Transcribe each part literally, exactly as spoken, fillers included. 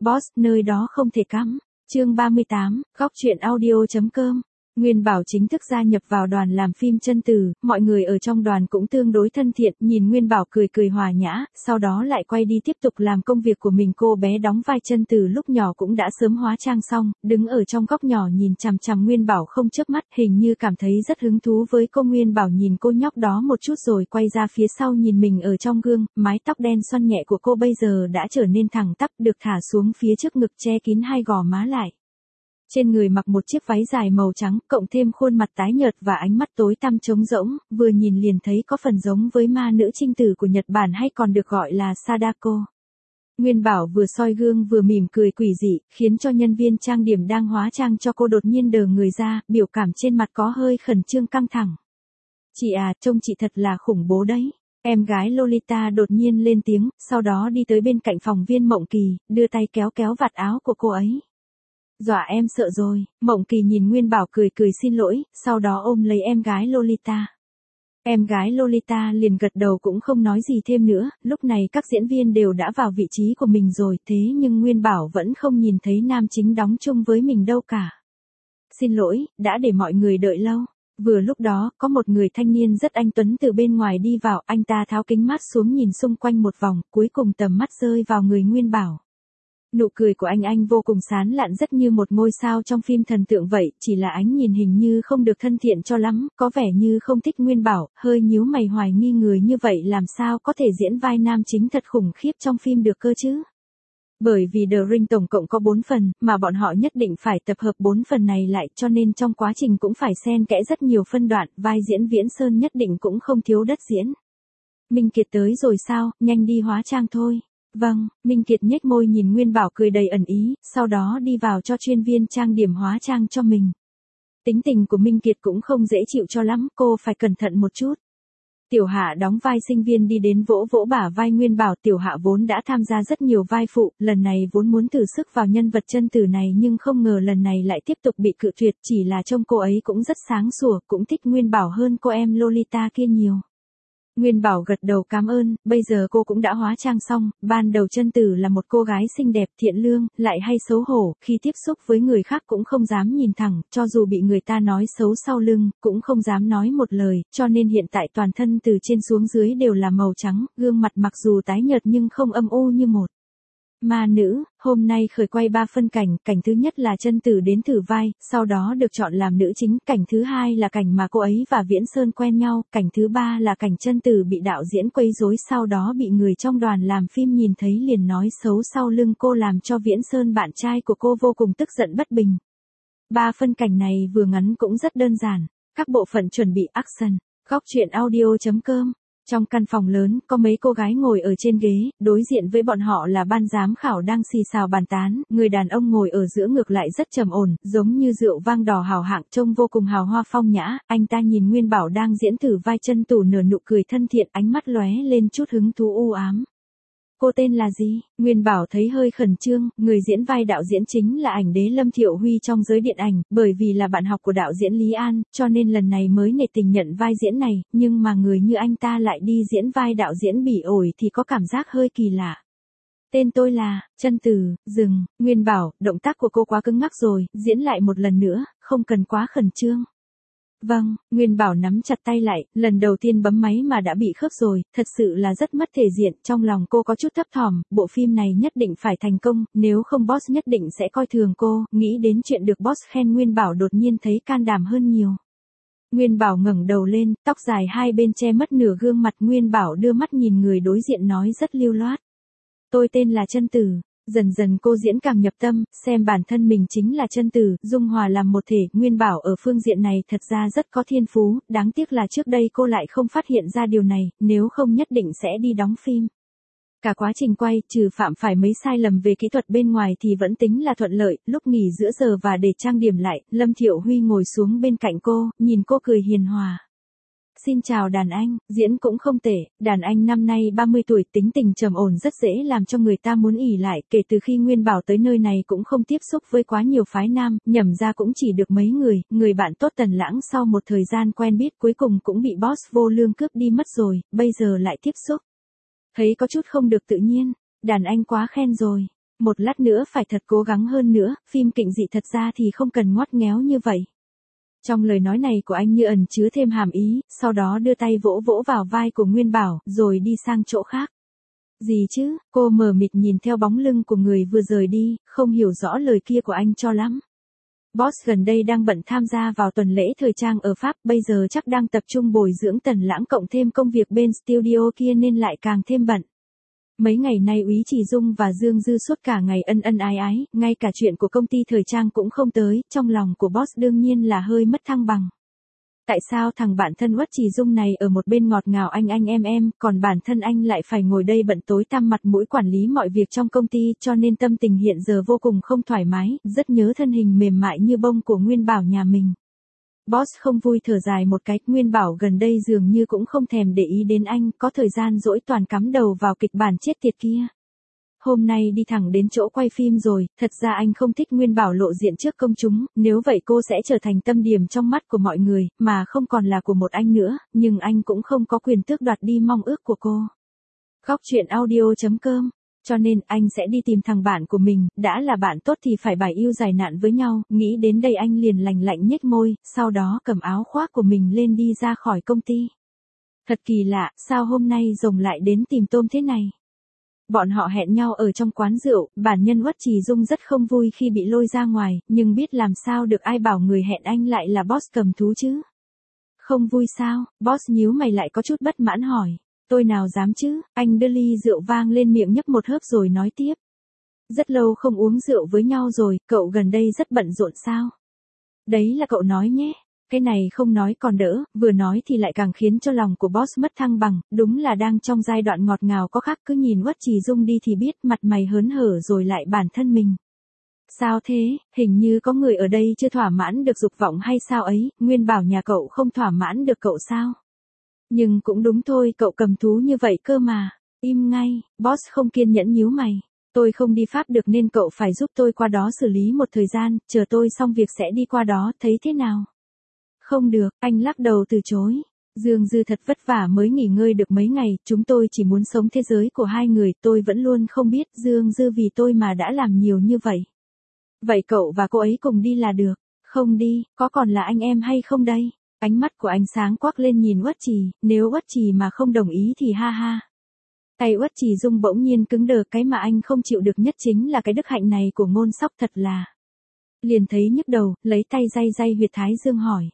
Boss, nơi đó không thể cắm. Chương ba mươi tám, góc truyện audio.com. Nguyên Bảo chính thức gia nhập vào đoàn làm phim Chân Tử, mọi người ở trong đoàn cũng tương đối thân thiện, nhìn Nguyên Bảo cười cười hòa nhã, sau đó lại quay đi tiếp tục làm công việc của mình. Cô bé đóng vai Chân Tử lúc nhỏ cũng đã sớm hóa trang xong, đứng ở trong góc nhỏ nhìn chằm chằm Nguyên Bảo không chớp mắt, hình như cảm thấy rất hứng thú với cô. Nguyên Bảo nhìn cô nhóc đó một chút rồi quay ra phía sau nhìn mình ở trong gương, mái tóc đen xoăn nhẹ của cô bây giờ đã trở nên thẳng tắp, được thả xuống phía trước ngực che kín hai gò má lại. Trên người mặc một chiếc váy dài màu trắng, cộng thêm khuôn mặt tái nhợt và ánh mắt tối tăm trống rỗng, vừa nhìn liền thấy có phần giống với ma nữ trinh tử của Nhật Bản hay còn được gọi là Sadako. Nguyên Bảo vừa soi gương vừa mỉm cười quỷ dị, khiến cho nhân viên trang điểm đang hóa trang cho cô đột nhiên đờ người ra, biểu cảm trên mặt có hơi khẩn trương căng thẳng. Chị à, trông chị thật là khủng bố đấy. Em gái Lolita đột nhiên lên tiếng, sau đó đi tới bên cạnh phòng viên Mộng Kỳ, đưa tay kéo kéo vạt áo của cô ấy. Dọa em sợ rồi. Mộng Kỳ nhìn Nguyên Bảo cười cười xin lỗi, sau đó ôm lấy em gái Lolita. Em gái Lolita liền gật đầu cũng không nói gì thêm nữa. Lúc này các diễn viên đều đã vào vị trí của mình rồi, thế nhưng Nguyên Bảo vẫn không nhìn thấy nam chính đóng chung với mình đâu cả. Xin lỗi, đã để mọi người đợi lâu. Vừa lúc đó, có một người thanh niên rất anh tuấn từ bên ngoài đi vào, anh ta tháo kính mát xuống nhìn xung quanh một vòng, cuối cùng tầm mắt rơi vào người Nguyên Bảo. Nụ cười của anh anh vô cùng sán lạn, rất như một ngôi sao trong phim thần tượng vậy, chỉ là ánh nhìn hình như không được thân thiện cho lắm, có vẻ như không thích Nguyên Bảo, hơi nhíu mày hoài nghi người như vậy làm sao có thể diễn vai nam chính thật khủng khiếp trong phim được cơ chứ. Bởi vì The Ring tổng cộng có bốn phần, mà bọn họ nhất định phải tập hợp bốn phần này lại, cho nên trong quá trình cũng phải xen kẽ rất nhiều phân đoạn, vai diễn Viễn Sơn nhất định cũng không thiếu đất diễn. Minh Kiệt tới rồi sao, nhanh đi hóa trang thôi. Vâng, Minh Kiệt nhếch môi nhìn Nguyên Bảo cười đầy ẩn ý, sau đó đi vào cho chuyên viên trang điểm hóa trang cho mình. Tính tình của Minh Kiệt cũng không dễ chịu cho lắm, cô phải cẩn thận một chút. Tiểu Hạ đóng vai sinh viên đi đến vỗ vỗ bả vai Nguyên Bảo. Tiểu Hạ vốn đã tham gia rất nhiều vai phụ, lần này vốn muốn thử sức vào nhân vật Chân Tử này nhưng không ngờ lần này lại tiếp tục bị cự tuyệt, chỉ là trông cô ấy cũng rất sáng sủa, cũng thích Nguyên Bảo hơn cô em Lolita kia nhiều. Nguyên Bảo gật đầu cảm ơn, bây giờ cô cũng đã hóa trang xong, ban đầu Chân Tử là một cô gái xinh đẹp thiện lương, lại hay xấu hổ, khi tiếp xúc với người khác cũng không dám nhìn thẳng, cho dù bị người ta nói xấu sau lưng, cũng không dám nói một lời, cho nên hiện tại toàn thân từ trên xuống dưới đều là màu trắng, gương mặt mặc dù tái nhợt nhưng không âm u như một ma nữ. Hôm nay khởi quay ba phân cảnh, cảnh thứ nhất là Chân Tử đến thử vai, sau đó được chọn làm nữ chính, cảnh thứ hai là cảnh mà cô ấy và Viễn Sơn quen nhau, cảnh thứ ba là cảnh Chân Tử bị đạo diễn quấy rối, sau đó bị người trong đoàn làm phim nhìn thấy liền nói xấu sau lưng cô, làm cho Viễn Sơn bạn trai của cô vô cùng tức giận bất bình. Ba phân cảnh này vừa ngắn cũng rất đơn giản, các bộ phận chuẩn bị action. Góc truyện audio.com. Trong căn phòng lớn, có mấy cô gái ngồi ở trên ghế, đối diện với bọn họ là ban giám khảo đang xì xào bàn tán, người đàn ông ngồi ở giữa ngược lại rất trầm ổn, giống như rượu vang đỏ hào hạng, trông vô cùng hào hoa phong nhã. Anh ta nhìn Nguyên Bảo đang diễn thử vai Chân Tử nở nụ cười thân thiện, ánh mắt lóe lên chút hứng thú u ám. Cô tên là gì? Nguyên Bảo thấy hơi khẩn trương, người diễn vai đạo diễn chính là ảnh đế Lâm Thiệu Huy trong giới điện ảnh, bởi vì là bạn học của đạo diễn Lý An, cho nên lần này mới nể tình nhận vai diễn này, nhưng mà người như anh ta lại đi diễn vai đạo diễn bỉ ổi thì có cảm giác hơi kỳ lạ. Tên tôi là Chân Tử. Dừng. Nguyên Bảo, động tác của cô quá cứng ngắc rồi, diễn lại một lần nữa, không cần quá khẩn trương. Vâng, Nguyên Bảo nắm chặt tay lại, lần đầu tiên bấm máy mà đã bị khớp rồi, thật sự là rất mất thể diện, trong lòng cô có chút thấp thỏm, bộ phim này nhất định phải thành công, nếu không boss nhất định sẽ coi thường cô, nghĩ đến chuyện được boss khen Nguyên Bảo đột nhiên thấy can đảm hơn nhiều. Nguyên Bảo ngẩng đầu lên, tóc dài hai bên che mất nửa gương mặt. Nguyên Bảo đưa mắt nhìn người đối diện nói rất lưu loát. Tôi tên là Chân Tử. Dần dần cô diễn càng nhập tâm, xem bản thân mình chính là Chân Tử, dung hòa làm một thể. Nguyên Bảo ở phương diện này thật ra rất có thiên phú, đáng tiếc là trước đây cô lại không phát hiện ra điều này, nếu không nhất định sẽ đi đóng phim. Cả quá trình quay, trừ phạm phải mấy sai lầm về kỹ thuật bên ngoài thì vẫn tính là thuận lợi. Lúc nghỉ giữa giờ và để trang điểm lại, Lâm Thiệu Huy ngồi xuống bên cạnh cô, nhìn cô cười hiền hòa. Xin chào đàn anh, diễn cũng không tệ, đàn anh năm nay ba mươi tuổi, tính tình trầm ổn rất dễ làm cho người ta muốn ỉ lại, kể từ khi Nguyên Bảo tới nơi này cũng không tiếp xúc với quá nhiều phái nam, nhẩm ra cũng chỉ được mấy người, người bạn tốt Tần Lãng sau một thời gian quen biết cuối cùng cũng bị boss vô lương cướp đi mất rồi, bây giờ lại tiếp xúc. Thấy có chút không được tự nhiên, đàn anh quá khen rồi. Một lát nữa phải thật cố gắng hơn nữa, phim kinh dị thật ra thì không cần ngoắt ngéo như vậy. Trong lời nói này của anh như ẩn chứa thêm hàm ý, sau đó đưa tay vỗ vỗ vào vai của Nguyên Bảo, rồi đi sang chỗ khác. Gì chứ, cô mờ mịt nhìn theo bóng lưng của người vừa rời đi, không hiểu rõ lời kia của anh cho lắm. Boss gần đây đang bận tham gia vào tuần lễ thời trang ở Pháp, bây giờ chắc đang tập trung bồi dưỡng Tần Lãng cộng thêm công việc bên studio kia nên lại càng thêm bận. Mấy ngày nay Úy Trì Dung và Dương Dư suốt cả ngày ân ân ái ái, ngay cả chuyện của công ty thời trang cũng không tới, trong lòng của boss đương nhiên là hơi mất thăng bằng. Tại sao thằng bạn thân Uất Trì Dung này ở một bên ngọt ngào anh anh em em, còn bản thân anh lại phải ngồi đây bận tối tăm mặt mũi quản lý mọi việc trong công ty, cho nên tâm tình hiện giờ vô cùng không thoải mái, rất nhớ thân hình mềm mại như bông của Nguyên Bảo nhà mình. Boss không vui thở dài một cái, Nguyên Bảo gần đây dường như cũng không thèm để ý đến anh, có thời gian rỗi toàn cắm đầu vào kịch bản chết tiệt kia. Hôm nay đi thẳng đến chỗ quay phim rồi, thật ra anh không thích Nguyên Bảo lộ diện trước công chúng, nếu vậy cô sẽ trở thành tâm điểm trong mắt của mọi người, mà không còn là của một anh nữa, nhưng anh cũng không có quyền tước đoạt đi mong ước của cô. Góc truyện audio chấm com. Cho nên anh sẽ đi tìm thằng bạn của mình, đã là bạn tốt thì phải bài yêu giải nạn với nhau, nghĩ đến đây anh liền lành lạnh nhếch môi, sau đó cầm áo khoác của mình lên đi ra khỏi công ty. Thật kỳ lạ, sao hôm nay rồng lại đến tìm tôm thế này? Bọn họ hẹn nhau ở trong quán rượu, bản nhân Uất Trì Dung rất không vui khi bị lôi ra ngoài, nhưng biết làm sao được, ai bảo người hẹn anh lại là boss cầm thú chứ? Không vui sao? Boss nhíu mày lại có chút bất mãn hỏi. Tôi nào dám chứ, anh đưa ly rượu vang lên miệng nhấp một hớp rồi nói tiếp. Rất lâu không uống rượu với nhau rồi, cậu gần đây rất bận rộn sao? Đấy là cậu nói nhé. Cái này không nói còn đỡ, vừa nói thì lại càng khiến cho lòng của boss mất thăng bằng, đúng là đang trong giai đoạn ngọt ngào có khác, cứ nhìn Uất Trì Dung đi thì biết mặt mày hớn hở rồi lại bản thân mình. Sao thế, hình như có người ở đây chưa thỏa mãn được dục vọng hay sao ấy, Nguyên Bảo nhà cậu không thỏa mãn được cậu sao? Nhưng cũng đúng thôi, cậu cầm thú như vậy cơ mà. Im ngay, boss không kiên nhẫn nhíu mày. Tôi không đi Pháp được nên cậu phải giúp tôi qua đó xử lý một thời gian, chờ tôi xong việc sẽ đi qua đó, thấy thế nào? Không được, anh lắc đầu từ chối. Dương Dư thật vất vả mới nghỉ ngơi được mấy ngày, chúng tôi chỉ muốn sống thế giới của hai người, tôi vẫn luôn không biết Dương Dư vì tôi mà đã làm nhiều như vậy. Vậy cậu và cô ấy cùng đi là được. Không đi, có còn là anh em hay không đây? Ánh mắt của anh sáng quắc lên nhìn Uất Trì, nếu Uất Trì mà không đồng ý thì ha ha. Tay Uất Trì Dung bỗng nhiên cứng đờ, cái mà anh không chịu được nhất chính là cái đức hạnh này của Ngôn Sóc, thật là. Liền thấy nhức đầu, lấy tay day day huyệt thái dương hỏi.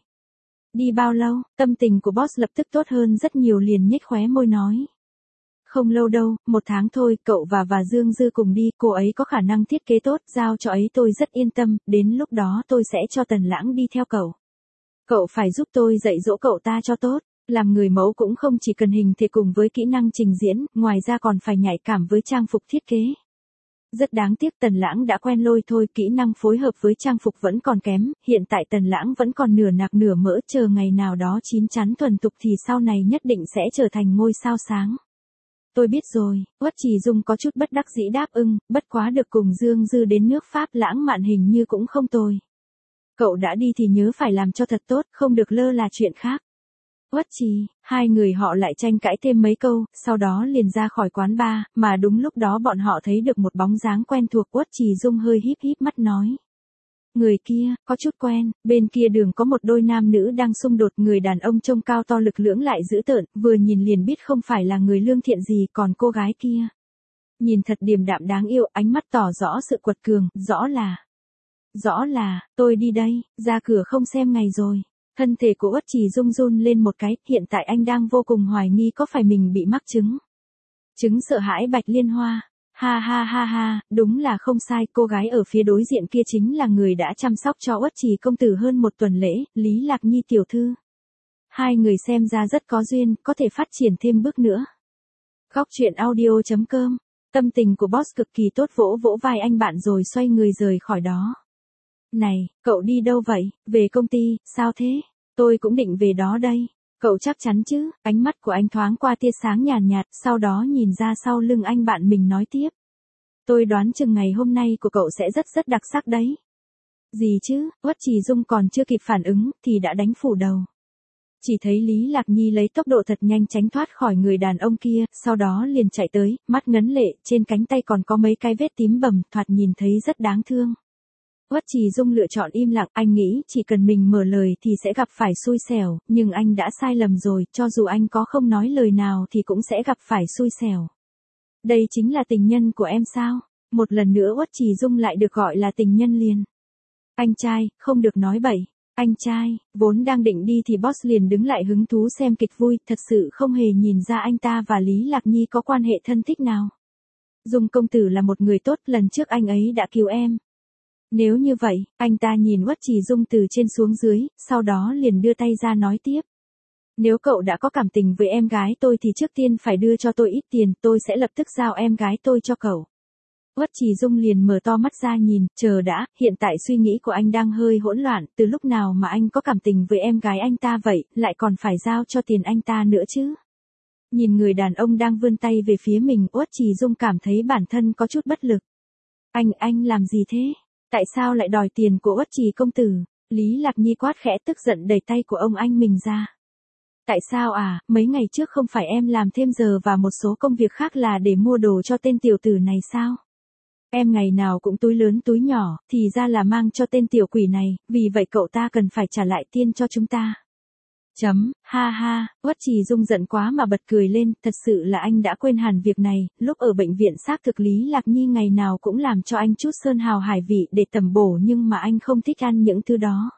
Đi bao lâu? Tâm tình của boss lập tức tốt hơn rất nhiều, liền nhếch khóe môi nói. Không lâu đâu, một tháng thôi, cậu và và Dương Dư cùng đi, cô ấy có khả năng thiết kế tốt, giao cho ấy tôi rất yên tâm, đến lúc đó tôi sẽ cho Tần Lãng đi theo cậu. Cậu phải giúp tôi dạy dỗ cậu ta cho tốt, làm người mẫu cũng không chỉ cần hình thể cùng với kỹ năng trình diễn, ngoài ra còn phải nhạy cảm với trang phục thiết kế. Rất đáng tiếc Tần Lãng đã quen lôi thôi, kỹ năng phối hợp với trang phục vẫn còn kém, hiện tại Tần Lãng vẫn còn nửa nạc nửa mỡ, chờ ngày nào đó chín chắn thuần thục thì sau này nhất định sẽ trở thành ngôi sao sáng. Tôi biết rồi, Uất Trì Dung có chút bất đắc dĩ đáp ưng, bất quá được cùng Dương Dư đến nước Pháp lãng mạn hình như cũng không tồi. Cậu đã đi thì nhớ phải làm cho thật tốt, không được lơ là chuyện khác. Uất Trì, hai người họ lại tranh cãi thêm mấy câu, sau đó liền ra khỏi quán bar, mà đúng lúc đó bọn họ thấy được một bóng dáng quen thuộc. Uất Trì Dung hơi híp híp mắt nói. Người kia, có chút quen, bên kia đường có một đôi nam nữ đang xung đột, người đàn ông trông cao to lực lưỡng lại dữ tợn, vừa nhìn liền biết không phải là người lương thiện gì, còn cô gái kia. Nhìn thật điềm đạm đáng yêu, ánh mắt tỏ rõ sự quật cường, rõ là... Rõ là, tôi đi đây, ra cửa không xem ngày rồi. Thân thể của Uất Trì Dung run lên một cái, hiện tại anh đang vô cùng hoài nghi có phải mình bị mắc chứng. Chứng sợ hãi Bạch Liên Hoa. Ha ha ha ha, đúng là không sai, cô gái ở phía đối diện kia chính là người đã chăm sóc cho Uất Trì công tử hơn một tuần lễ, Lý Lạc Nhi tiểu thư. Hai người xem ra rất có duyên, có thể phát triển thêm bước nữa. Góc truyện audio chấm com. Tâm tình của boss cực kỳ tốt, vỗ vỗ vai anh bạn rồi xoay người rời khỏi đó. Này, cậu đi đâu vậy? Về công ty, sao thế? Tôi cũng định về đó đây. Cậu chắc chắn chứ? Ánh mắt của anh thoáng qua tia sáng nhàn nhạt, sau đó nhìn ra sau lưng anh bạn mình nói tiếp. Tôi đoán chừng ngày hôm nay của cậu sẽ rất rất đặc sắc đấy. Gì chứ? Uất Trì Dung còn chưa kịp phản ứng, thì đã đánh phủ đầu. Chỉ thấy Lý Lạc Nhi lấy tốc độ thật nhanh tránh thoát khỏi người đàn ông kia, sau đó liền chạy tới, mắt ngấn lệ, trên cánh tay còn có mấy cái vết tím bầm, thoạt nhìn thấy rất đáng thương. Uất Trì Dung lựa chọn im lặng, anh nghĩ chỉ cần mình mở lời thì sẽ gặp phải xui xẻo, nhưng anh đã sai lầm rồi, cho dù anh có không nói lời nào thì cũng sẽ gặp phải xui xẻo. Đây chính là tình nhân của em sao? Một lần nữa Uất Trì Dung lại được gọi là tình nhân liền. Anh trai, không được nói bậy. Anh trai, vốn đang định đi thì boss liền đứng lại hứng thú xem kịch vui, thật sự không hề nhìn ra anh ta và Lý Lạc Nhi có quan hệ thân thích nào. Dung công tử là một người tốt, lần trước anh ấy đã cứu em. Nếu như vậy, anh ta nhìn Uất Trì Dung từ trên xuống dưới, sau đó liền đưa tay ra nói tiếp. Nếu cậu đã có cảm tình với em gái tôi thì trước tiên phải đưa cho tôi ít tiền, tôi sẽ lập tức giao em gái tôi cho cậu. Uất Trì Dung liền mở to mắt ra nhìn, chờ đã, hiện tại suy nghĩ của anh đang hơi hỗn loạn, từ lúc nào mà anh có cảm tình với em gái anh ta vậy, lại còn phải giao cho tiền anh ta nữa chứ. Nhìn người đàn ông đang vươn tay về phía mình, Uất Trì Dung cảm thấy bản thân có chút bất lực. Anh, anh làm gì thế? Tại sao lại đòi tiền của Uất Trì công tử? Lý Lạc Nhi quát khẽ tức giận đẩy tay của ông anh mình ra. Tại sao à, mấy ngày trước không phải em làm thêm giờ và một số công việc khác là để mua đồ cho tên tiểu tử này sao? Em ngày nào cũng túi lớn túi nhỏ, thì ra là mang cho tên tiểu quỷ này, vì vậy cậu ta cần phải trả lại tiền cho chúng ta. Chấm, ha ha, Uất Trì Dung giận quá mà bật cười lên, thật sự là anh đã quên hẳn việc này, lúc ở bệnh viện xác thực Lý Lạc Nhi ngày nào cũng làm cho anh chút sơn hào hải vị để tẩm bổ nhưng mà anh không thích ăn những thứ đó.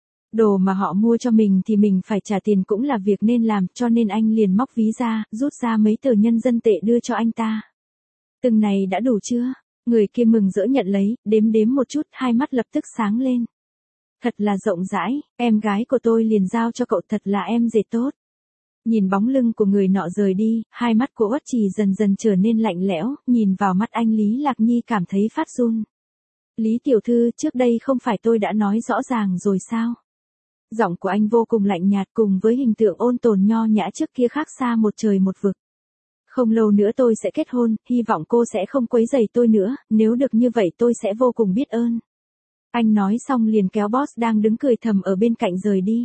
Đồ mà họ mua cho mình thì mình phải trả tiền cũng là việc nên làm, cho nên anh liền móc ví ra, rút ra mấy tờ nhân dân tệ đưa cho anh ta. Từng này đã đủ chưa? Người kia mừng rỡ nhận lấy, đếm đếm một chút, hai mắt lập tức sáng lên. Thật là rộng rãi, em gái của tôi liền giao cho cậu, thật là em rể tốt. Nhìn bóng lưng của người nọ rời đi, hai mắt của Uất Trì dần dần trở nên lạnh lẽo, nhìn vào mắt anh Lý Lạc Nhi cảm thấy phát run. Lý tiểu thư, trước đây không phải tôi đã nói rõ ràng rồi sao? Giọng của anh vô cùng lạnh nhạt cùng với hình tượng ôn tồn nho nhã trước kia khác xa một trời một vực. Không lâu nữa tôi sẽ kết hôn, hy vọng cô sẽ không quấy rầy tôi nữa, nếu được như vậy tôi sẽ vô cùng biết ơn. Anh nói xong liền kéo boss đang đứng cười thầm ở bên cạnh rời đi.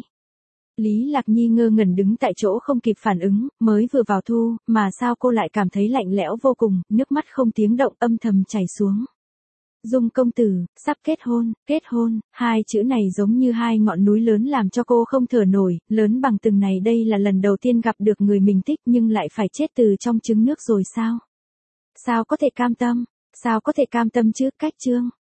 Lý Lạc Nhi ngơ ngẩn đứng tại chỗ không kịp phản ứng, mới vừa vào thu, mà sao cô lại cảm thấy lạnh lẽo vô cùng, nước mắt không tiếng động âm thầm chảy xuống. Dung công tử, sắp kết hôn, kết hôn, hai chữ này giống như hai ngọn núi lớn làm cho cô không thở nổi, lớn bằng từng này đây là lần đầu tiên gặp được người mình thích nhưng lại phải chết từ trong trứng nước rồi sao? Sao có thể cam tâm, sao có thể cam tâm chứ, cách chương.